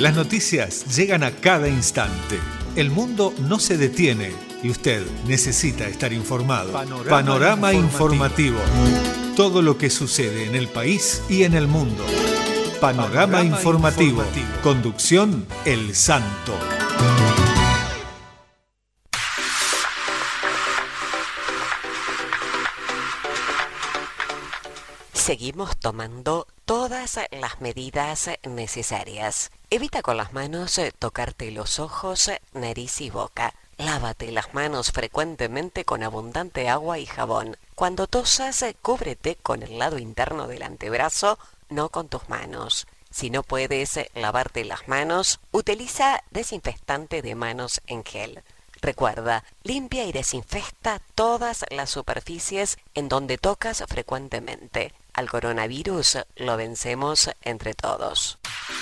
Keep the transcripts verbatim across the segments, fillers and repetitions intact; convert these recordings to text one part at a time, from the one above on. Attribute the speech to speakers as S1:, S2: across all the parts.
S1: Las noticias llegan a cada instante. El mundo no se detiene y usted necesita estar informado. Panorama, Panorama informativo. informativo. Todo lo que sucede en el país y en el mundo. Panorama, Panorama informativo. informativo. Conducción El Santo.
S2: Seguimos tomando todas las medidas necesarias. Evita con las manos tocarte los ojos, nariz y boca. Lávate las manos frecuentemente con abundante agua y jabón. Cuando tosas, cúbrete con el lado interno del antebrazo, no con tus manos. Si no puedes lavarte las manos, utiliza desinfectante de manos en gel. Recuerda, limpia y desinfecta todas las superficies en donde tocas frecuentemente. Al coronavirus lo vencemos entre todos.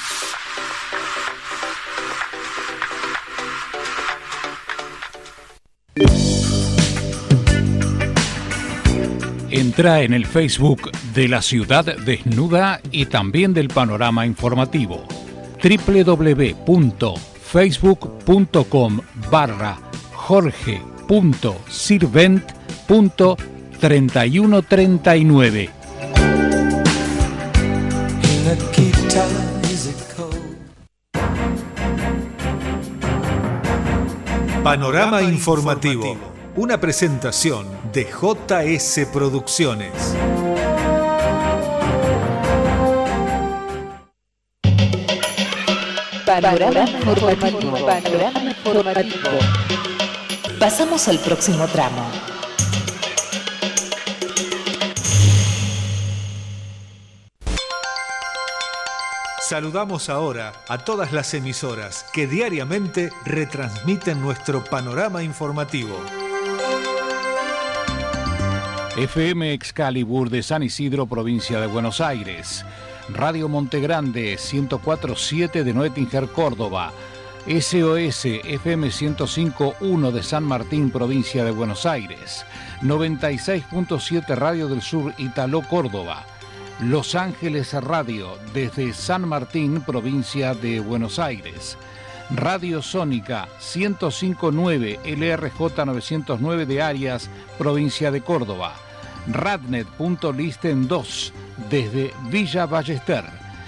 S3: Entra en el Facebook de La Ciudad Desnuda y también del Panorama Informativo. doble u doble u doble u punto facebook punto com barra jorge punto sirvent punto treinta y uno treinta y nueve.
S1: Panorama informativo. Una presentación de J S Producciones.
S4: Panorama informativo. Panorama informativo. Pasamos al próximo tramo.
S1: Saludamos ahora a todas las emisoras que diariamente retransmiten nuestro panorama informativo.
S3: F M Excalibur de San Isidro, provincia de Buenos Aires. Radio Montegrande ciento cuatro punto siete de Noetinger, Córdoba. S O S F M ciento cinco punto uno de San Martín, provincia de Buenos Aires. noventa y seis punto siete Radio del Sur, Italó, Córdoba. Los Ángeles Radio desde San Martín, provincia de Buenos Aires. Radio Sónica ciento cinco punto nueve L R J novecientos nueve de Arias, provincia de Córdoba. Radnet.listen dos desde Villa Ballester.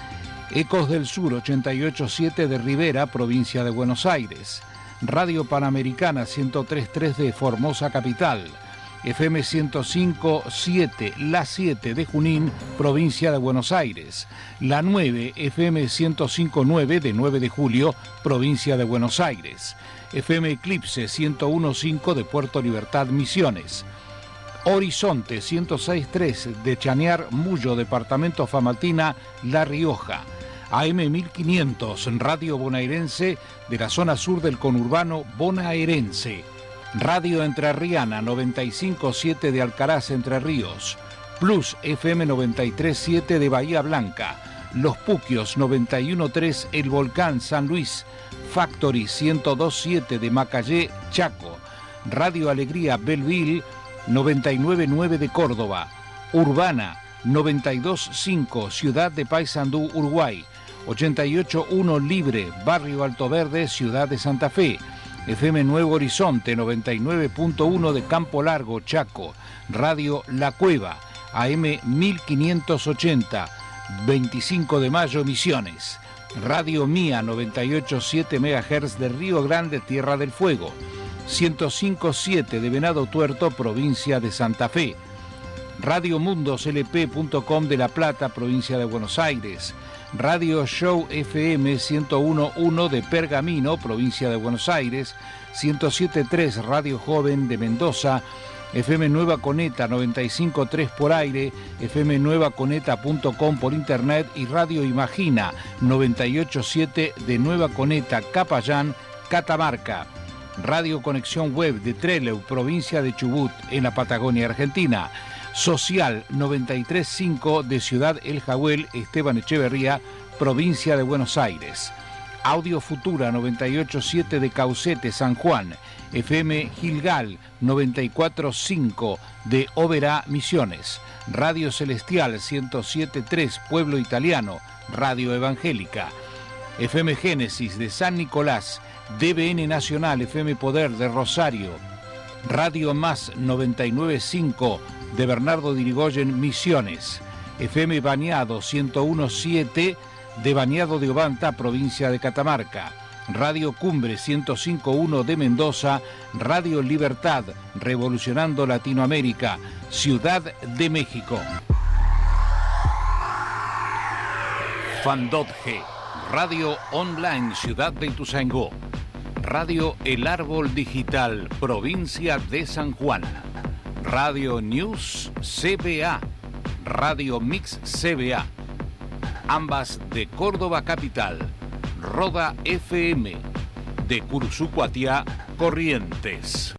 S3: Ecos del Sur ochenta y ocho punto siete de Rivera, provincia de Buenos Aires. Radio Panamericana ciento tres punto tres de Formosa Capital. F M ciento cinco punto siete La siete de Junín, provincia de Buenos Aires. La nueve F M ciento cinco punto nueve de nueve de Julio, provincia de Buenos Aires. F M Eclipse ciento uno punto cinco de Puerto Libertad, Misiones. Horizonte ciento seis punto tres de Chañar, Mullo, departamento Famatina, La Rioja. A M mil quinientos, Radio Bonaerense de la zona sur del conurbano bonaerense. Radio Entrerriana noventa y cinco punto siete de Alcaraz, Entre Ríos. Plus F M noventa y tres punto siete de Bahía Blanca. Los Puquios noventa y uno punto tres El Volcán, San Luis. Factory ciento dos punto siete de Macallé, Chaco. Radio Alegría Belleville noventa y nueve punto nueve de Córdoba. Urbana noventa y dos punto cinco Ciudad de Paysandú, Uruguay. ochenta y ocho punto uno Libre, Barrio Alto Verde, Ciudad de Santa Fe. F M Nuevo Horizonte noventa y nueve punto uno de Campo Largo, Chaco. Radio La Cueva, A M mil quinientos ochenta, veinticinco de mayo, Misiones. Radio Mía noventa y ocho punto siete megahertz de Río Grande, Tierra del Fuego. ciento cinco punto siete de Venado Tuerto, provincia de Santa Fe. Radio Mundos L P punto com de La Plata, provincia de Buenos Aires. Radio Show F M ciento uno punto uno de Pergamino, provincia de Buenos Aires. ciento siete punto tres Radio Joven de Mendoza. F M Nueva Coneta noventa y cinco punto tres por aire. F M nueva coneta punto com por internet. Y Radio Imagina noventa y ocho punto siete de Nueva Coneta, Capayán, Catamarca. Radio Conexión Web de Trelew, provincia de Chubut, en la Patagonia Argentina. Social noventa y tres punto cinco de Ciudad El Jahuel, Esteban Echeverría, provincia de Buenos Aires. Audio Futura noventa y ocho punto siete de Caucete, San Juan. F M Gilgal noventa y cuatro punto cinco de Oberá, Misiones. Radio Celestial ciento siete punto tres Pueblo Italiano, Radio Evangélica. F M Génesis de San Nicolás, D B N Nacional, F M Poder de Rosario, Radio Más noventa y nueve punto cinco de Bernardo de Irigoyen, Misiones, F M Bañado ciento uno punto siete de Bañado de Obanta, provincia de Catamarca, Radio Cumbre ciento cinco punto uno de Mendoza, Radio Libertad, revolucionando Latinoamérica, Ciudad de México. Fandotge, Radio Online, Ciudad de Ituzaingó, Radio El Árbol Digital, provincia de San Juan, Radio News C B A, Radio Mix C B A, ambas de Córdoba Capital, Roda F M, de Cursucuatiá, Corrientes.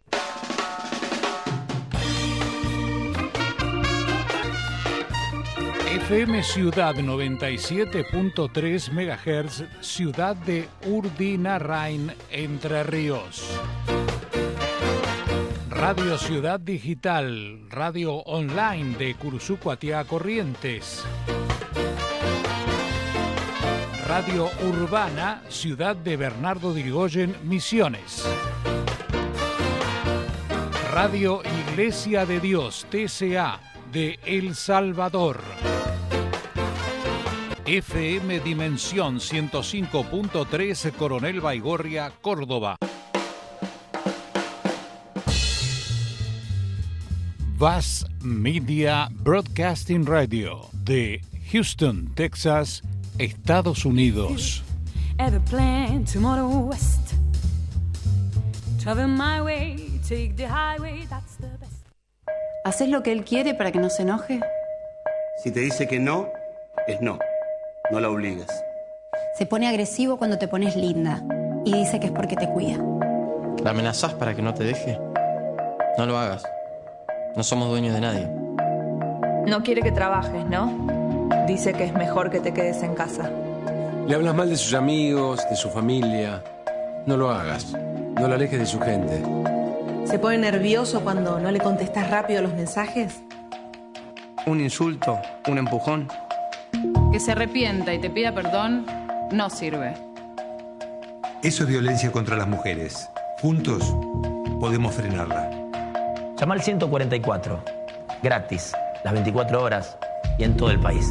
S3: F M Ciudad noventa y siete punto tres megahertz, Ciudad de Urdinarrain, Entre Ríos. Radio Ciudad Digital, Radio Online de Cursucuatiá, Corrientes. Radio Urbana, Ciudad de Bernardo de Irigoyen, Misiones. Radio Iglesia de Dios, T C A, de El Salvador. F M Dimensión ciento cinco punto tres, Coronel Baigorria, Córdoba. Vaz Media Broadcasting Radio, de Houston, Texas, Estados Unidos.
S5: ¿Haces lo que él quiere para que no se enoje?
S6: Si te dice que no, es no. No la obligues.
S5: Se pone agresivo cuando te pones linda y dice que es porque te cuida.
S7: ¿La amenazás para que no te deje? No lo hagas. No somos dueños de nadie.
S8: No quiere que trabajes, ¿no? Dice que es mejor que te quedes en casa.
S9: Le hablas mal de sus amigos, de su familia. No lo hagas. No lo alejes de su gente.
S10: ¿Se pone nervioso cuando no le contestas rápido los mensajes?
S6: Un insulto, un empujón.
S11: Que se arrepienta y te pida perdón no sirve.
S12: Eso es violencia contra las mujeres. Juntos podemos frenarla.
S13: Llama al ciento cuarenta y cuatro. Gratis, las veinticuatro horas y en todo el país.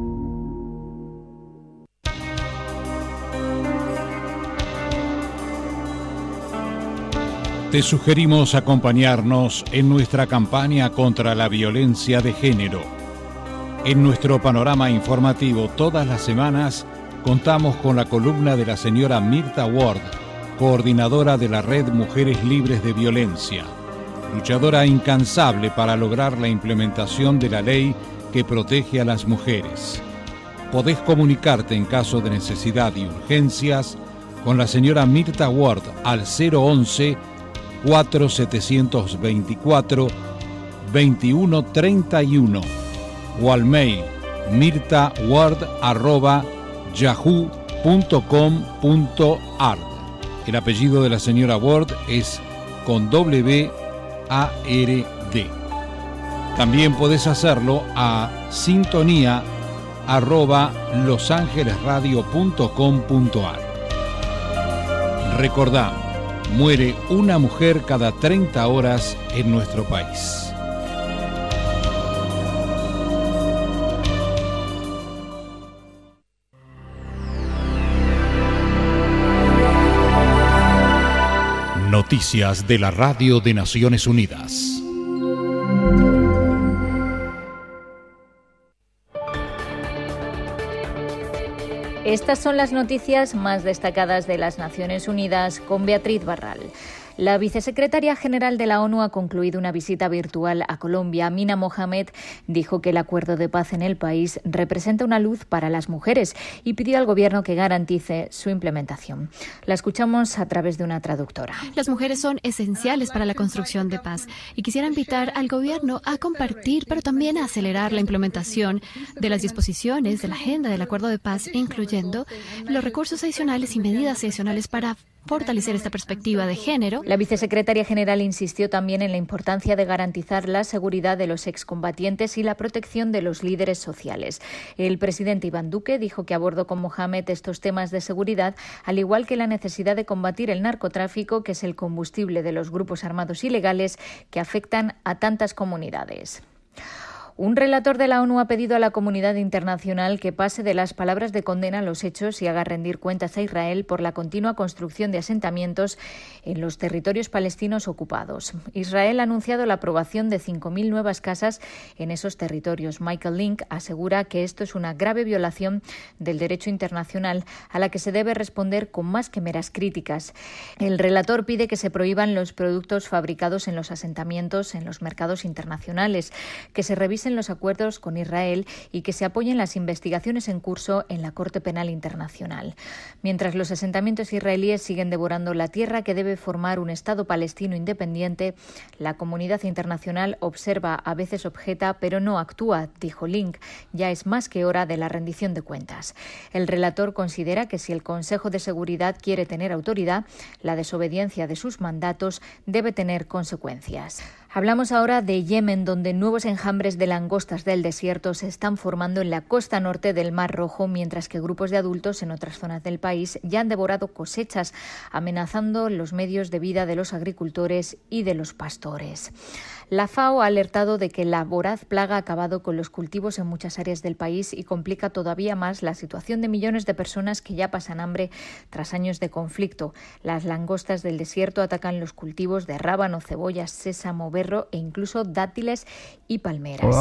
S3: Te sugerimos acompañarnos en nuestra campaña contra la violencia de género. En nuestro panorama informativo todas las semanas contamos con la columna de la señora Mirta Ward, coordinadora de la Red Mujeres Libres de Violencia, luchadora incansable para lograr la implementación de la ley que protege a las mujeres. Podés comunicarte en caso de necesidad y urgencias con la señora Mirta Ward al cero once, cuatro setecientos veinticuatro, veintiuno treinta y uno o al mail mirtaward arroba yahoo punto com punto ar. El apellido de la señora Ward es con W A R D. También podés hacerlo a sintonía arroba losangelesradio punto com punto ar. Recordá, muere una mujer cada treinta horas en nuestro país. Noticias de la Radio de Naciones Unidas.
S14: Estas son las noticias más destacadas de las Naciones Unidas con Beatriz Barral. La vicesecretaria general de la ONU ha concluido una visita virtual a Colombia. Amina Mohamed dijo que el acuerdo de paz en el país representa una luz para las mujeres y pidió al gobierno que garantice su implementación. La escuchamos a través de una traductora.
S15: Las mujeres son esenciales para la construcción de paz y quisiera invitar al gobierno a compartir, pero también a acelerar la implementación de las disposiciones de la agenda del acuerdo de paz, incluyendo los recursos adicionales y medidas adicionales para fortalecer esta perspectiva de género.
S14: La vicesecretaria general insistió también en la importancia de garantizar la seguridad de los excombatientes y la protección de los líderes sociales. El presidente Iván Duque dijo que abordó con Mohamed estos temas de seguridad, al igual que la necesidad de combatir el narcotráfico, que es el combustible de los grupos armados ilegales que afectan a tantas comunidades. Un relator de la ONU ha pedido a la comunidad internacional que pase de las palabras de condena a los hechos y haga rendir cuentas a Israel por la continua construcción de asentamientos en los territorios palestinos ocupados. Israel ha anunciado la aprobación de cinco mil nuevas casas en esos territorios. Michael Link asegura que esto es una grave violación del derecho internacional a la que se debe responder con más que meras críticas. El relator pide que se prohíban los productos fabricados en los asentamientos en los mercados internacionales, que se revisen en los acuerdos con Israel y que se apoyen las investigaciones en curso en la Corte Penal Internacional. Mientras los asentamientos israelíes siguen devorando la tierra que debe formar un Estado palestino independiente, la comunidad internacional observa, a veces objeta, pero no actúa, dijo Link. Ya es más que hora de la rendición de cuentas. El relator considera que si el Consejo de Seguridad quiere tener autoridad, la desobediencia de sus mandatos debe tener consecuencias. Hablamos ahora de Yemen, donde nuevos enjambres de langostas del desierto se están formando en la costa norte del Mar Rojo, mientras que grupos de adultos en otras zonas del país ya han devorado cosechas, amenazando los medios de vida de los agricultores y de los pastores. La FAO ha alertado de que la voraz plaga ha acabado con los cultivos en muchas áreas del país y complica todavía más la situación de millones de personas que ya pasan hambre tras años de conflicto. Las langostas del desierto atacan los cultivos de rábano, cebollas, sésamo, berro e incluso dátiles y palmeras.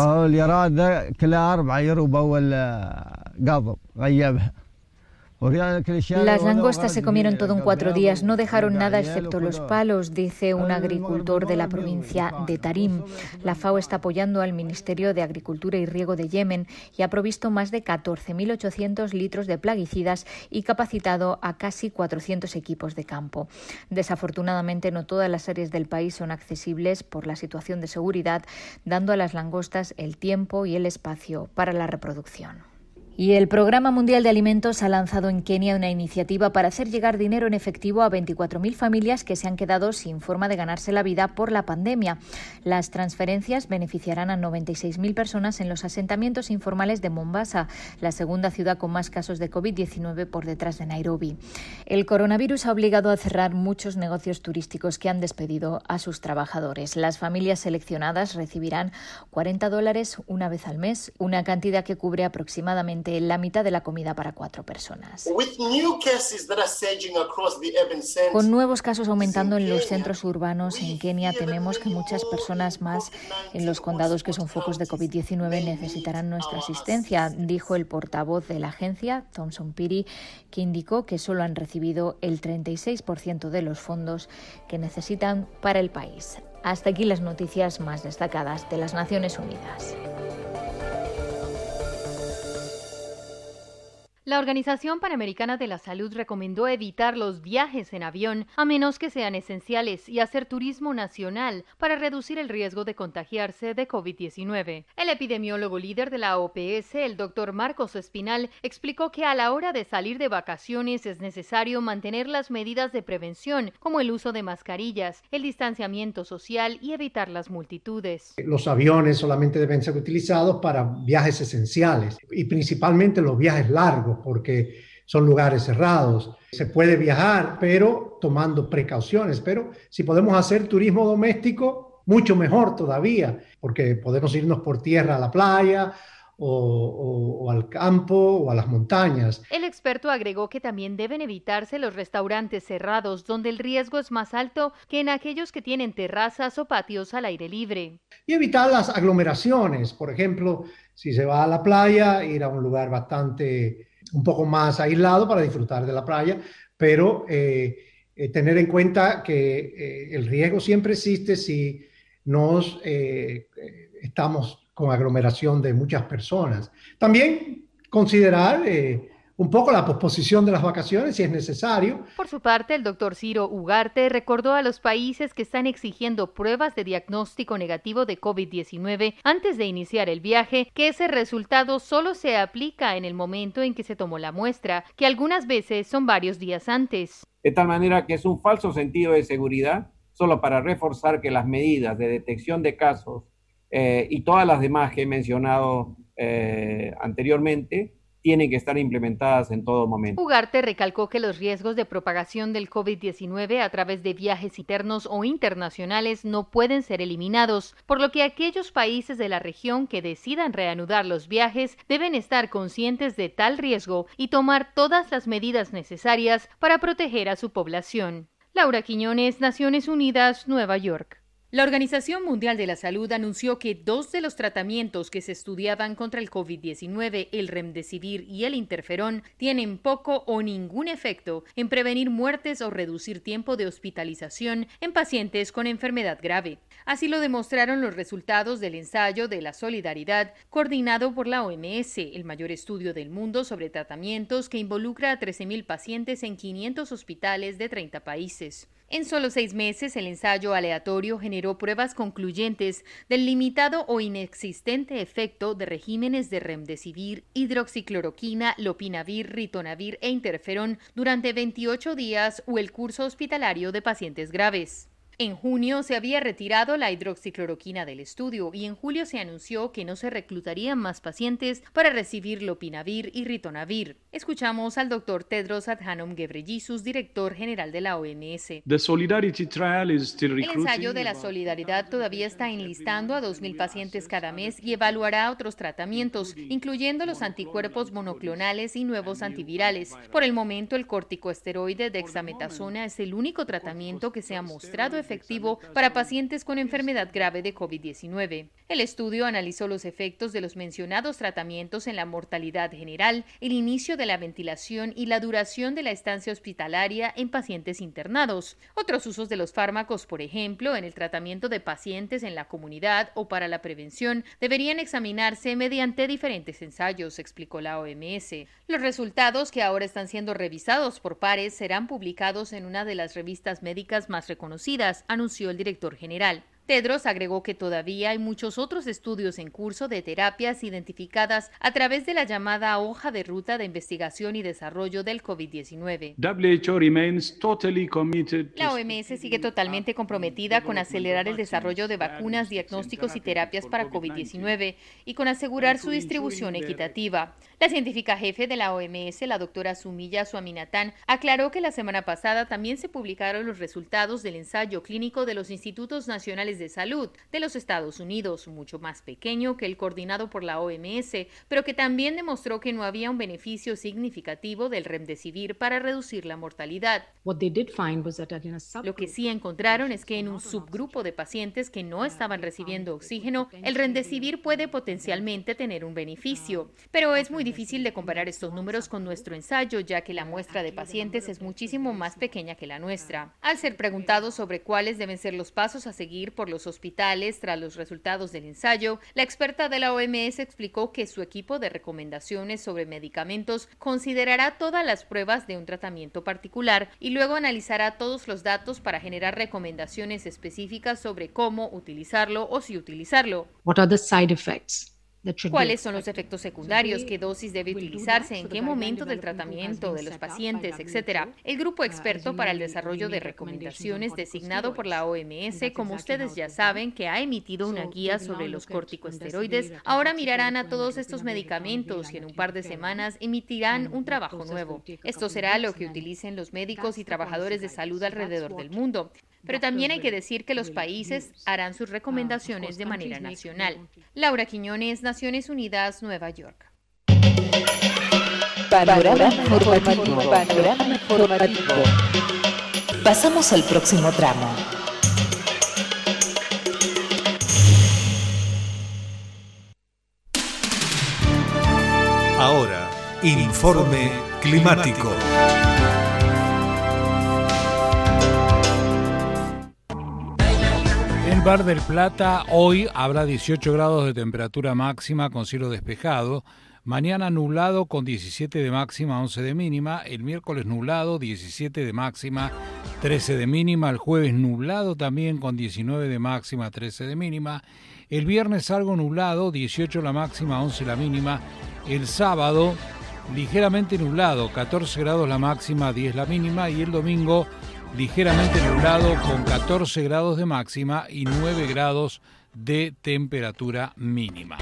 S14: Las langostas se comieron todo en cuatro días, no dejaron nada excepto los palos, dice un agricultor de la provincia de Tarim. La FAO está apoyando al Ministerio de Agricultura y Riego de Yemen y ha provisto más de catorce mil ochocientos litros de plaguicidas y capacitado a casi cuatrocientos equipos de campo. Desafortunadamente, no todas las áreas del país son accesibles por la situación de seguridad, dando a las langostas el tiempo y el espacio para la reproducción. Y el Programa Mundial de Alimentos ha lanzado en Kenia una iniciativa para hacer llegar dinero en efectivo a veinticuatro mil familias que se han quedado sin forma de ganarse la vida por la pandemia. Las transferencias beneficiarán a noventa y seis mil personas en los asentamientos informales de Mombasa, la segunda ciudad con más casos de covid diecinueve por detrás de Nairobi. El coronavirus ha obligado a cerrar muchos negocios turísticos que han despedido a sus trabajadores. Las familias seleccionadas recibirán cuarenta dólares una vez al mes, una cantidad que cubre aproximadamente la mitad de la comida para cuatro personas. Con nuevos casos aumentando en los centros urbanos en Kenia, tememos que muchas personas más en los condados que son focos de covid diecinueve necesitarán nuestra asistencia, dijo el portavoz de la agencia, Thomson Piri, que indicó que solo han recibido el treinta y seis por ciento de los fondos que necesitan para el país. Hasta aquí las noticias más destacadas de las Naciones Unidas.
S16: La Organización Panamericana de la Salud recomendó evitar los viajes en avión a menos que sean esenciales y hacer turismo nacional para reducir el riesgo de contagiarse de covid diecinueve. El epidemiólogo líder de la O P S, el doctor Marcos Espinal, explicó que a la hora de salir de vacaciones es necesario mantener las medidas de prevención, como el uso de mascarillas, el distanciamiento social y evitar las multitudes.
S17: Los aviones solamente deben ser utilizados para viajes esenciales y principalmente los viajes largos, porque son lugares cerrados. Se puede viajar, pero tomando precauciones. Pero si podemos hacer turismo doméstico, mucho mejor todavía, porque podemos irnos por tierra a la playa o, o, o al campo o a las montañas.
S16: El experto agregó que también deben evitarse los restaurantes cerrados, donde el riesgo es más alto que en aquellos que tienen terrazas o patios al aire libre.
S17: Y evitar las aglomeraciones. Por ejemplo, si se va a la playa, ir a un lugar bastante... un poco más aislado para disfrutar de la playa, pero eh, eh, tener en cuenta que eh, el riesgo siempre existe si nos eh, estamos con aglomeración de muchas personas. También considerar eh, un poco la posposición de las vacaciones si es necesario.
S16: Por su parte, el doctor Ciro Ugarte recordó a los países que están exigiendo pruebas de diagnóstico negativo de COVID diecinueve antes de iniciar el viaje, que ese resultado solo se aplica en el momento en que se tomó la muestra, que algunas veces son varios días antes.
S18: De tal manera que es un falso sentido de seguridad, solo para reforzar que las medidas de detección de casos eh, y todas las demás que he mencionado eh, anteriormente, tienen que estar implementadas en todo momento.
S16: Ugarte recalcó que los riesgos de propagación del COVID diecinueve a través de viajes internos o internacionales no pueden ser eliminados, por lo que aquellos países de la región que decidan reanudar los viajes deben estar conscientes de tal riesgo y tomar todas las medidas necesarias para proteger a su población. Laura Quiñones, Naciones Unidas, Nueva York. La Organización Mundial de la Salud anunció que dos de los tratamientos que se estudiaban contra el COVID diecinueve, el remdesivir y el interferón, tienen poco o ningún efecto en prevenir muertes o reducir tiempo de hospitalización en pacientes con enfermedad grave. Así lo demostraron los resultados del ensayo de la solidaridad coordinado por la O M S, el mayor estudio del mundo sobre tratamientos que involucra a trece mil pacientes en quinientos hospitales de treinta países. En solo seis meses, el ensayo aleatorio generó pruebas concluyentes del limitado o inexistente efecto de regímenes de remdesivir, hidroxicloroquina, lopinavir, ritonavir e interferón durante veintiocho días o el curso hospitalario de pacientes graves. En junio se había retirado la hidroxicloroquina del estudio y en julio se anunció que no se reclutarían más pacientes para recibir lopinavir y ritonavir. Escuchamos al doctor Tedros Adhanom Ghebreyesus, director general de la O M S.
S19: The Solidarity Trial is still recruiting.
S16: El ensayo de la solidaridad todavía está enlistando a dos mil pacientes cada mes y evaluará otros tratamientos, incluyendo los anticuerpos monoclonales y nuevos antivirales. Por el momento, el corticosteroide dexametasona es el único tratamiento que se ha mostrado efectivo para pacientes con enfermedad grave de COVID diecinueve. El estudio analizó los efectos de los mencionados tratamientos en la mortalidad general, el inicio de la ventilación y la duración de la estancia hospitalaria en pacientes internados. Otros usos de los fármacos, por ejemplo, en el tratamiento de pacientes en la comunidad o para la prevención, deberían examinarse mediante diferentes ensayos, explicó la O M S. Los resultados, que ahora están siendo revisados por pares, serán publicados en una de las revistas médicas más reconocidas, anunció el director general. Tedros agregó que todavía hay muchos otros estudios en curso de terapias identificadas a través de la llamada hoja de ruta de investigación y desarrollo del COVID diecinueve.
S19: W H O remains totally committed.
S16: La O M S sigue totalmente comprometida con acelerar el desarrollo de vacunas, diagnósticos y terapias para COVID diecinueve y con asegurar su distribución equitativa. La científica jefe de la O M S, la doctora Sumiya Swaminathan, aclaró que la semana pasada también se publicaron los resultados del ensayo clínico de los Institutos Nacionales de Salud de los Estados Unidos, mucho más pequeño que el coordinado por la O M S, pero que también demostró que no había un beneficio significativo del remdesivir para reducir la mortalidad. Lo que sí encontraron es que en un subgrupo de pacientes que no estaban recibiendo oxígeno, el remdesivir puede potencialmente tener un beneficio, pero es muy difícil de comparar estos números con nuestro ensayo, ya que la muestra de pacientes es muchísimo más pequeña que la nuestra. Al ser preguntado sobre cuáles deben ser los pasos a seguir por los hospitales tras los resultados del ensayo, la experta de la O M S explicó que su equipo de recomendaciones sobre medicamentos considerará todas las pruebas de un tratamiento particular y luego analizará todos los datos para generar recomendaciones específicas sobre cómo utilizarlo o si utilizarlo.
S20: What are the side effects?
S16: ¿Cuáles son los efectos secundarios? ¿Qué dosis debe utilizarse? ¿En qué momento del tratamiento de los pacientes? Etcétera. El grupo experto para el desarrollo de recomendaciones designado por la O M S, como ustedes ya saben, que ha emitido una guía sobre los corticosteroides, ahora mirarán a todos estos medicamentos y en un par de semanas emitirán un trabajo nuevo. Esto será lo que utilicen los médicos y trabajadores de salud alrededor del mundo. Pero también hay que decir que los países harán sus recomendaciones de manera nacional. Laura Quiñones, Naciones Unidas, Nueva York.
S4: Panorama informativo. Panorama informativo. Pasamos al próximo tramo.
S1: Ahora, informe climático.
S3: En Mar del Plata hoy habrá dieciocho grados de temperatura máxima con cielo despejado. Mañana nublado con diecisiete de máxima, once de mínima. El miércoles nublado, diecisiete de máxima, trece de mínima. El jueves nublado también con diecinueve de máxima, trece de mínima. El viernes algo nublado, dieciocho la máxima, once la mínima. El sábado ligeramente nublado, catorce grados la máxima, diez la mínima. Y el domingo ligeramente nublado con catorce grados de máxima y nueve grados de temperatura mínima.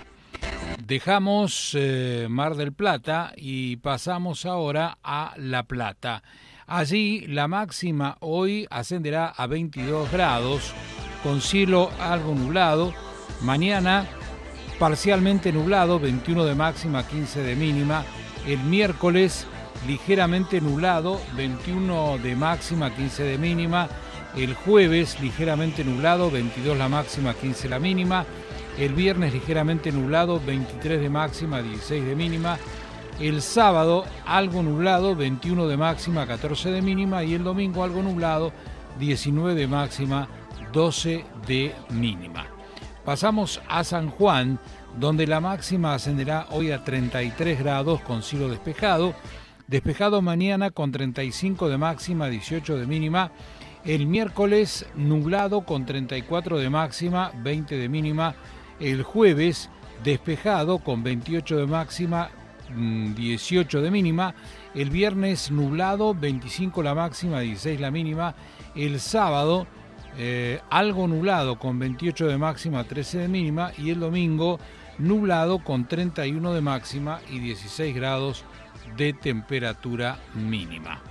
S3: Dejamos eh, Mar del Plata y pasamos ahora a La Plata. Allí la máxima hoy ascenderá a veintidós grados con cielo algo nublado. Mañana parcialmente nublado, veintiuno de máxima, quince de mínima. El miércoles ligeramente nublado, veintiuno de máxima, quince de mínima. El jueves ligeramente nublado, veintidós la máxima, quince la mínima. El viernes ligeramente nublado, veintitrés de máxima, dieciséis de mínima. El sábado algo nublado, veintiuno de máxima, catorce de mínima. Y el domingo algo nublado, diecinueve de máxima, doce de mínima. Pasamos a San Juan, donde la máxima ascenderá hoy a treinta y tres grados con cielo despejado. Despejado mañana con treinta y cinco de máxima, dieciocho de mínima. El miércoles nublado con treinta y cuatro de máxima, veinte de mínima. El jueves despejado con veintiocho de máxima, dieciocho de mínima. El viernes nublado, veinticinco la máxima, dieciséis la mínima. El sábado eh, algo nublado con veintiocho de máxima, trece de mínima. Y el domingo nublado con treinta y uno de máxima y dieciséis grados de temperatura mínima.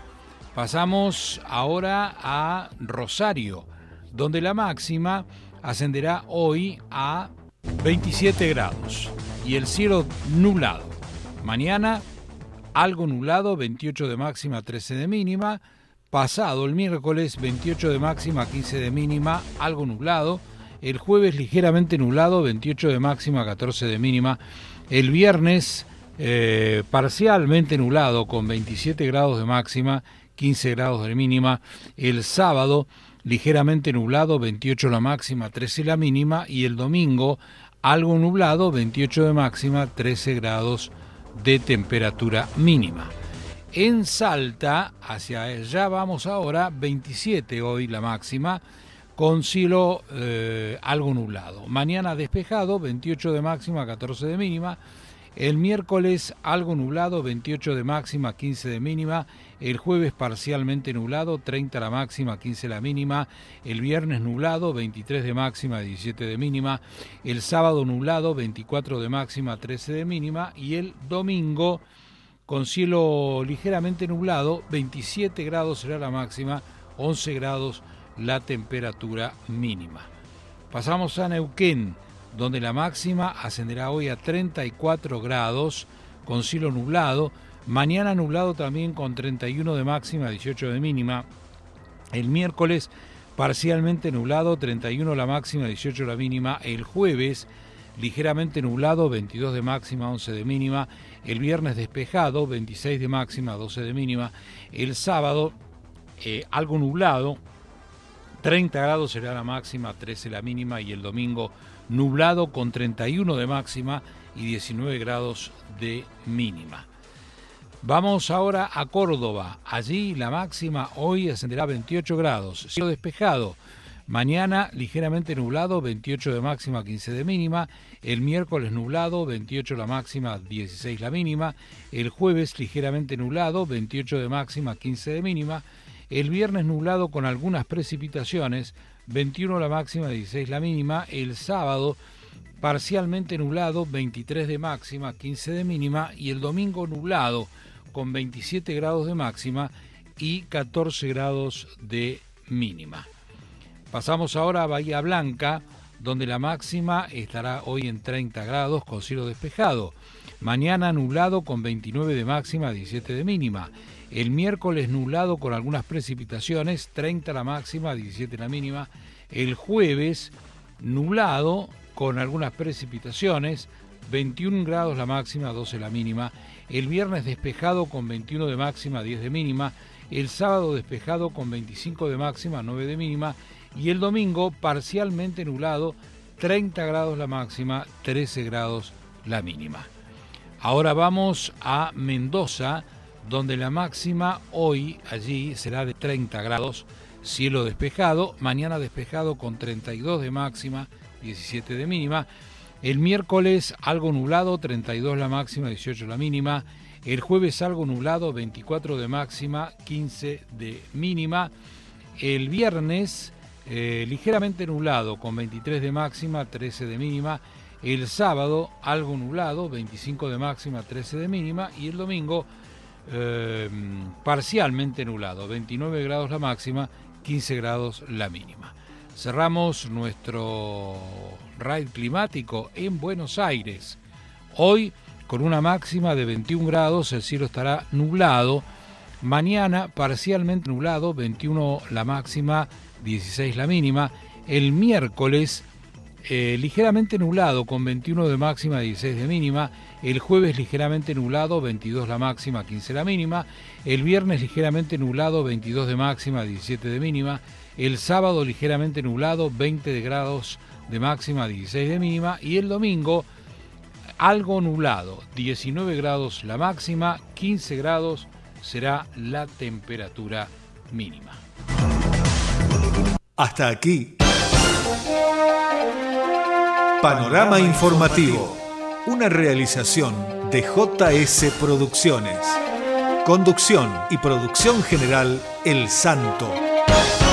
S3: Pasamos ahora a Rosario, donde la máxima ascenderá hoy a veintisiete grados y el cielo nublado. Mañana algo nublado, veintiocho de máxima, trece de mínima. Pasado el miércoles, veintiocho de máxima, quince de mínima, algo nublado. El jueves ligeramente nublado, veintiocho de máxima, catorce de mínima. El viernes eh, parcialmente nublado con veintisiete grados de máxima, quince grados de mínima. El sábado ligeramente nublado, veintiocho la máxima, trece la mínima. Y el domingo algo nublado, veintiocho de máxima, trece grados de temperatura mínima. En Salta, hacia allá vamos ahora, veintisiete hoy la máxima, con cielo eh, algo nublado. Mañana despejado, veintiocho de máxima, catorce de mínima. El miércoles algo nublado, veintiocho de máxima, quince de mínima. El jueves parcialmente nublado, treinta la máxima, quince la mínima. El viernes nublado, veintitrés de máxima, diecisiete de mínima. El sábado nublado, veinticuatro de máxima, trece de mínima. Y el domingo con cielo ligeramente nublado, veintisiete grados será la máxima, once grados la temperatura mínima. Pasamos a Neuquén, donde la máxima ascenderá hoy a treinta y cuatro grados con cielo nublado. Mañana nublado también con treinta y uno de máxima, dieciocho de mínima. El miércoles parcialmente nublado, treinta y uno la máxima, dieciocho la mínima. El jueves ligeramente nublado, veintidós de máxima, once de mínima. El viernes despejado, veintiséis de máxima, doce de mínima. El sábado eh, algo nublado, treinta grados será la máxima, trece la mínima. Y el domingo nublado con treinta y uno de máxima y diecinueve grados de mínima. Vamos ahora a Córdoba. Allí la máxima hoy ascenderá a veintiocho grados, cielo despejado. Mañana ligeramente nublado, veintiocho de máxima, quince de mínima. El miércoles nublado, veintiocho la máxima, dieciséis la mínima. El jueves ligeramente nublado, veintiocho de máxima, quince de mínima. El viernes nublado con algunas precipitaciones, veintiuno la máxima, dieciséis la mínima. El sábado parcialmente nublado, veintitrés de máxima, quince de mínima. Y el domingo nublado con veintisiete grados de máxima y catorce grados de mínima. Pasamos ahora a Bahía Blanca, donde la máxima estará hoy en treinta grados con cielo despejado. Mañana nublado con veintinueve de máxima, diecisiete de mínima. El miércoles nublado con algunas precipitaciones, treinta la máxima, diecisiete la mínima. El jueves nublado con algunas precipitaciones, veintiún grados la máxima, doce la mínima. El viernes despejado con veintiuno de máxima, diez de mínima. El sábado despejado con veinticinco de máxima, nueve de mínima. Y el domingo parcialmente nublado, treinta grados la máxima, trece grados la mínima. Ahora vamos a Mendoza, donde la máxima hoy allí será de treinta grados, cielo despejado, mañana despejado con treinta y dos de máxima, diecisiete de mínima. El miércoles algo nublado, treinta y dos la máxima, dieciocho la mínima. El jueves algo nublado, veinticuatro de máxima, quince de mínima. El viernes eh, ligeramente nublado con veintitrés de máxima, trece de mínima. El sábado algo nublado, veinticinco de máxima, trece de mínima. Y el domingo eh, parcialmente nublado, veintinueve grados la máxima, quince grados la mínima. Cerramos nuestro raid climático en Buenos Aires. Hoy con una máxima de veintiún grados, el cielo estará nublado. Mañana parcialmente nublado, veintiuno la máxima, dieciséis la mínima. El miércoles eh, ligeramente nublado con veintiuno de máxima, dieciséis de mínima. El jueves ligeramente nublado, veintidós la máxima, quince la mínima. El viernes ligeramente nublado, veintidós de máxima, diecisiete de mínima. El sábado ligeramente nublado, veinte de grados de máxima, dieciséis de mínima. Y el domingo algo nublado, diecinueve grados la máxima, quince grados será la temperatura mínima.
S1: Hasta aquí. Panorama Informativo, una realización de J S Producciones. Conducción y producción general El Santo.